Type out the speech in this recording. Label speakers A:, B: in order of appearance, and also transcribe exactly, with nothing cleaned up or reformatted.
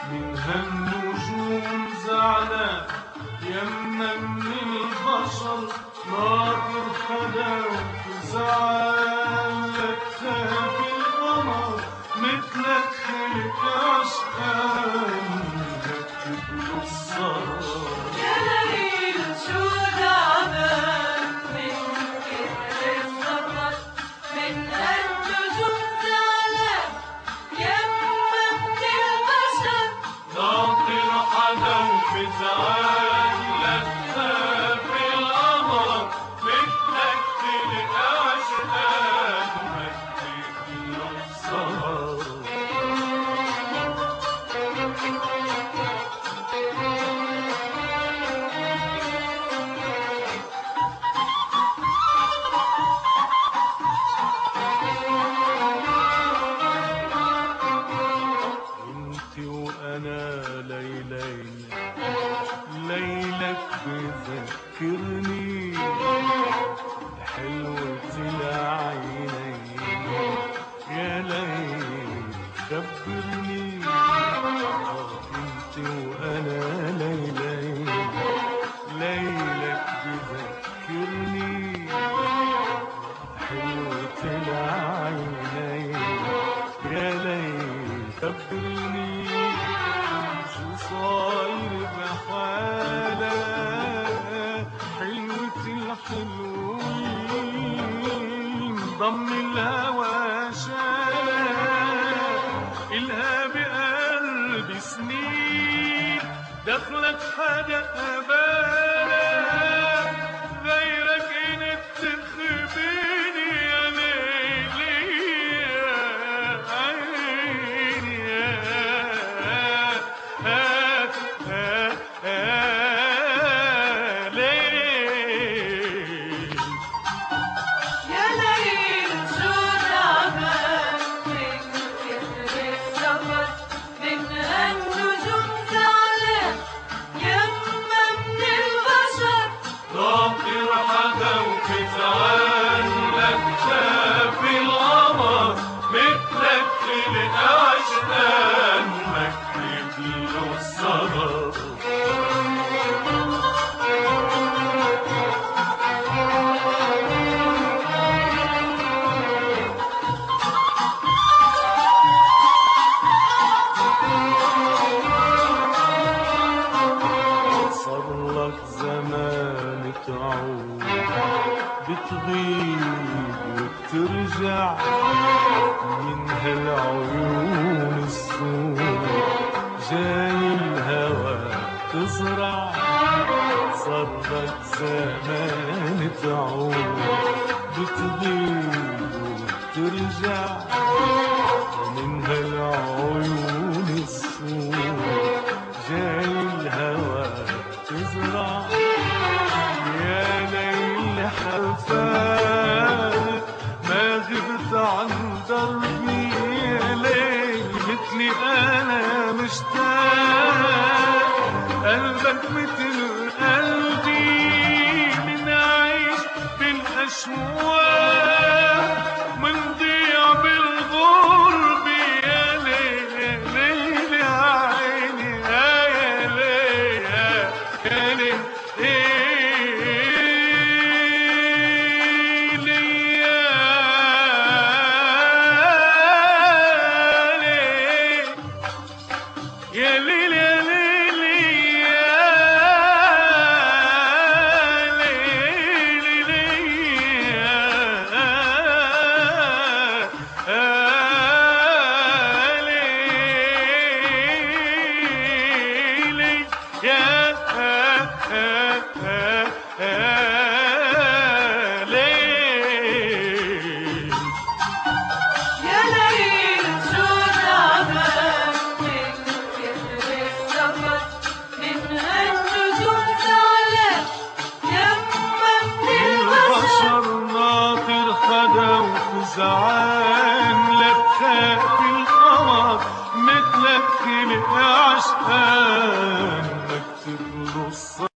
A: منها النجوم زعلان يمنا من البشر ناطر خداك زعلك خاف القمر مثلك خلق عشقان ركب له السهر
B: يا ليل شو تعبان من كتر السفر من النجوم زعلان يما من البشر
A: ناطر حدوك زعلك خاف القمر مثلك خلق عشقان ركب له السهر وأنا ليلين ليلك بذكرني بحلوة العينين يا ليل خبرني انت وأنا ليلين ليلك بذكرني بحلوة العينين يا ليل خبرني صاير بحالة حلوة الحلوين ضم الهوى شالة إلها بقلبي سنين دخلك حاجة أبالة غيرك إنك تخبيني يا ليلي يا عيني يا بتغيب وترجع من هالعيون السود جاي الهوى تزرع صارلك زمان تعود بتغيب وترجع من هالعيون السود جاي الهوى تزرع يا ليل حلفان ما غبت عن دربي يا ليل مثلي انا مشتاق قلبك مثل قلبي من عيش بالاشواق من ضيع بالغرب يا ليل ليل يا عيني يا ليل يا ليل يا ليل يا ليل زعان لك خاف القمر مثلك خلق عشقان مكتب له